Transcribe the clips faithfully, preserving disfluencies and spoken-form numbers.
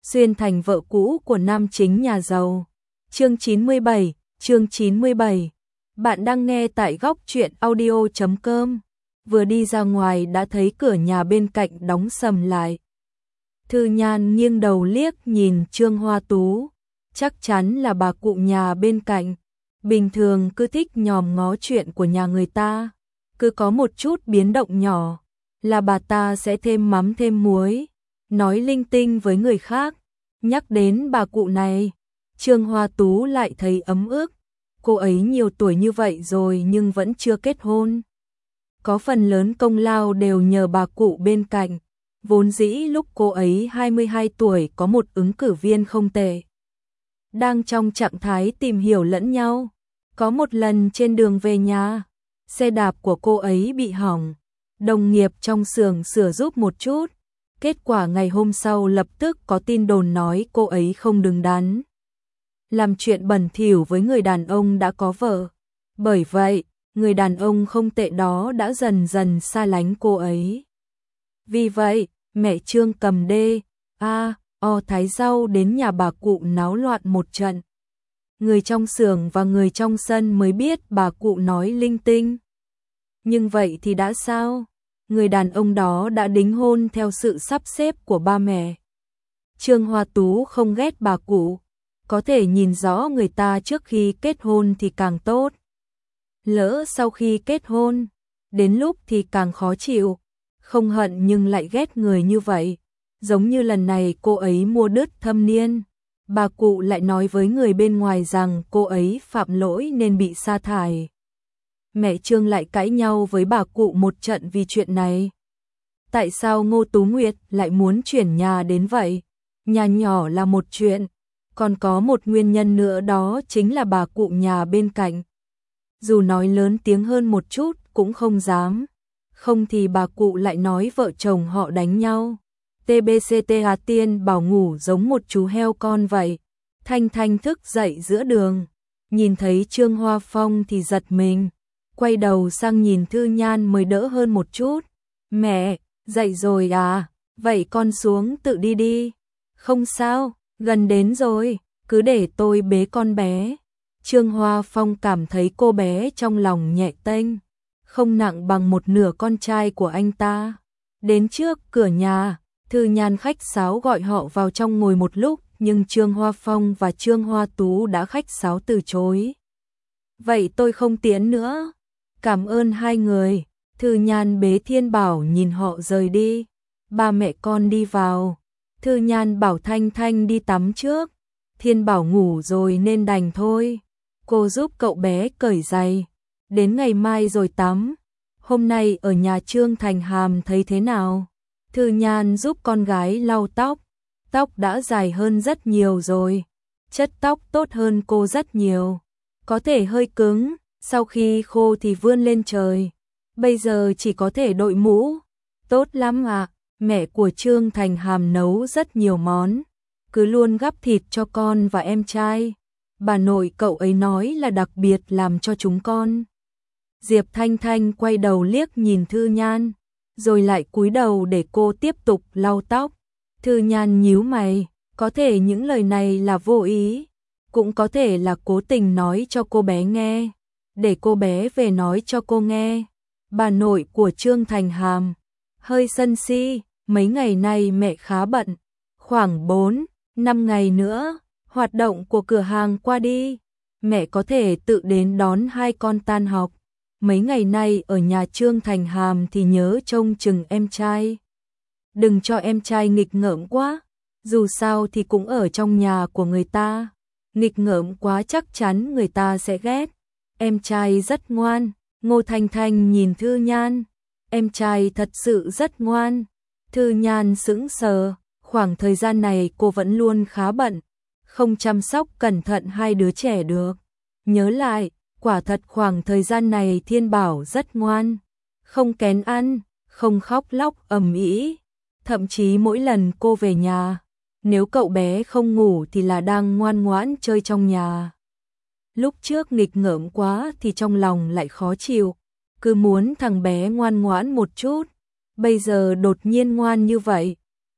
xuyên thành vợ cũ của nam chính nhà giàu. Chương chín mươi bảy, chương chín mươi bảy. Bạn đang nghe tại góc truyện audio chấm com. Vừa đi ra ngoài đã thấy cửa nhà bên cạnh đóng sầm lại. Thư Nhan nghiêng đầu liếc nhìn Trương Hoa Tú, chắc chắn là bà cụ nhà bên cạnh. Bình thường cứ thích nhòm ngó chuyện của nhà người ta, cứ có một chút biến động nhỏ là bà ta sẽ thêm mắm thêm muối, nói linh tinh với người khác. Nhắc đến bà cụ này, Trương Hoa Tú lại thấy ấm ức. Cô ấy nhiều tuổi như vậy rồi nhưng vẫn chưa kết hôn. Có phần lớn công lao đều nhờ bà cụ bên cạnh. Vốn dĩ lúc cô ấy hai mươi hai tuổi có một ứng cử viên không tệ. Đang trong trạng thái tìm hiểu lẫn nhau. Có một lần trên đường về nhà, xe đạp của cô ấy bị hỏng. Đồng nghiệp trong xưởng sửa giúp một chút. Kết quả ngày hôm sau lập tức có tin đồn nói cô ấy không đứng đắn, làm chuyện bẩn thỉu với người đàn ông đã có vợ. Bởi vậy, người đàn ông không tệ đó đã dần dần xa lánh cô ấy. Vì vậy, mẹ Trương cầm đê, a, o thái rau đến nhà bà cụ náo loạn một trận. Người trong xưởng và người trong sân mới biết bà cụ nói linh tinh. Nhưng vậy thì đã sao? Người đàn ông đó đã đính hôn theo sự sắp xếp của ba mẹ. Trương Hoa Tú không ghét bà cụ, có thể nhìn rõ người ta trước khi kết hôn thì càng tốt. Lỡ sau khi kết hôn, đến lúc thì càng khó chịu, không hận nhưng lại ghét người như vậy. Giống như lần này cô ấy mua đứt thâm niên, bà cụ lại nói với người bên ngoài rằng cô ấy phạm lỗi nên bị sa thải. Mẹ Trương lại cãi nhau với bà cụ một trận vì chuyện này. Tại sao Ngô Tú Nguyệt lại muốn chuyển nhà đến vậy? Nhà nhỏ là một chuyện, còn có một nguyên nhân nữa, đó chính là bà cụ nhà bên cạnh. Dù nói lớn tiếng hơn một chút cũng không dám, không thì bà cụ lại nói vợ chồng họ đánh nhau. tê bê xê tê Hà Tiên bảo ngủ giống một chú heo con vậy. Thanh Thanh thức dậy giữa đường, nhìn thấy Trương Hoa Phong thì giật mình, quay đầu sang nhìn Thư Nhan mới đỡ hơn một chút. Mẹ, dậy rồi à? Vậy con xuống tự đi đi. Không sao, gần đến rồi, cứ để tôi bế con bé. Trương Hoa Phong cảm thấy cô bé trong lòng nhẹ tênh, không nặng bằng một nửa con trai của anh ta. Đến trước cửa nhà, Thư Nhan khách sáo gọi họ vào trong ngồi một lúc, nhưng Trương Hoa Phong và Trương Hoa Tú đã khách sáo từ chối. Vậy tôi không tiến nữa. Cảm ơn hai người. Thư Nhan bế Thiên Bảo nhìn họ rời đi. Ba mẹ con đi vào. Thư Nhan bảo Thanh Thanh đi tắm trước. Thiên Bảo ngủ rồi nên đành thôi. Cô giúp cậu bé cởi giày. Đến ngày mai rồi tắm. Hôm nay ở nhà Trương Thành Hàm thấy thế nào? Thư Nhan giúp con gái lau tóc. Tóc đã dài hơn rất nhiều rồi. Chất tóc tốt hơn cô rất nhiều. Có thể hơi cứng, sau khi khô thì vươn lên trời. Bây giờ chỉ có thể đội mũ. Tốt lắm ạ. Mẹ của Trương Thành Hàm nấu rất nhiều món, cứ luôn gắp thịt cho con và em trai. Bà nội cậu ấy nói là đặc biệt làm cho chúng con. Diệp Thanh Thanh quay đầu liếc nhìn Thư Nhan, rồi lại cúi đầu để cô tiếp tục lau tóc. Thư Nhan nhíu mày, có thể những lời này là vô ý, cũng có thể là cố tình nói cho cô bé nghe, để cô bé về nói cho cô nghe. Bà nội của Trương Thành Hàm hơi sân si, mấy ngày nay mẹ khá bận, khoảng bốn, năm ngày nữa, hoạt động của cửa hàng qua đi, mẹ có thể tự đến đón hai con tan học. Mấy ngày nay ở nhà Trương Thành Hàm thì nhớ trông chừng em trai. Đừng cho em trai nghịch ngợm quá, dù sao thì cũng ở trong nhà của người ta. Nghịch ngợm quá chắc chắn người ta sẽ ghét. Em trai rất ngoan. Ngô Thanh Thanh nhìn Thư Nhan. Em trai thật sự rất ngoan. Thư Nhan sững sờ. Khoảng thời gian này cô vẫn luôn khá bận, không chăm sóc cẩn thận hai đứa trẻ được. Nhớ lại, quả thật khoảng thời gian này Thiên Bảo rất ngoan, không kén ăn, không khóc lóc ầm ĩ. Thậm chí mỗi lần cô về nhà, nếu cậu bé không ngủ thì là đang ngoan ngoãn chơi trong nhà. Lúc trước nghịch ngợm quá thì trong lòng lại khó chịu, cứ muốn thằng bé ngoan ngoãn một chút. Bây giờ đột nhiên ngoan như vậy,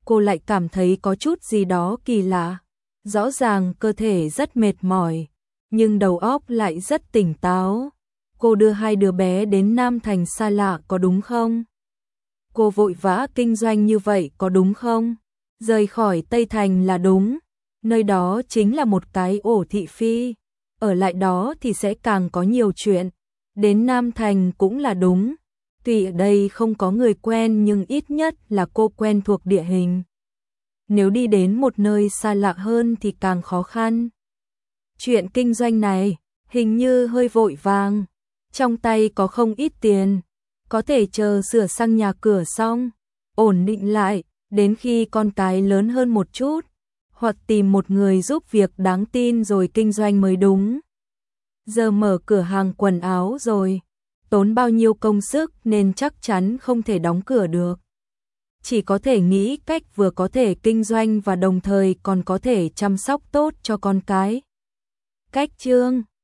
cô lại cảm thấy có chút gì đó kỳ lạ. Rõ ràng cơ thể rất mệt mỏi, nhưng đầu óc lại rất tỉnh táo. Cô đưa hai đứa bé đến Nam Thành xa lạ có đúng không? Cô vội vã kinh doanh như vậy có đúng không? Rời khỏi Tây Thành là đúng, nơi đó chính là một cái ổ thị phi, ở lại đó thì sẽ càng có nhiều chuyện. Đến Nam Thành cũng là đúng, tuy ở đây không có người quen nhưng ít nhất là cô quen thuộc địa hình. Nếu đi đến một nơi xa lạ hơn thì càng khó khăn. Chuyện kinh doanh này hình như hơi vội vàng, trong tay có không ít tiền, có thể chờ sửa sang nhà cửa xong, ổn định lại, đến khi con cái lớn hơn một chút, hoặc tìm một người giúp việc đáng tin rồi kinh doanh mới đúng. Giờ mở cửa hàng quần áo rồi, tốn bao nhiêu công sức nên chắc chắn không thể đóng cửa được. Chỉ có thể nghĩ cách vừa có thể kinh doanh và đồng thời còn có thể chăm sóc tốt cho con cái. Cách chương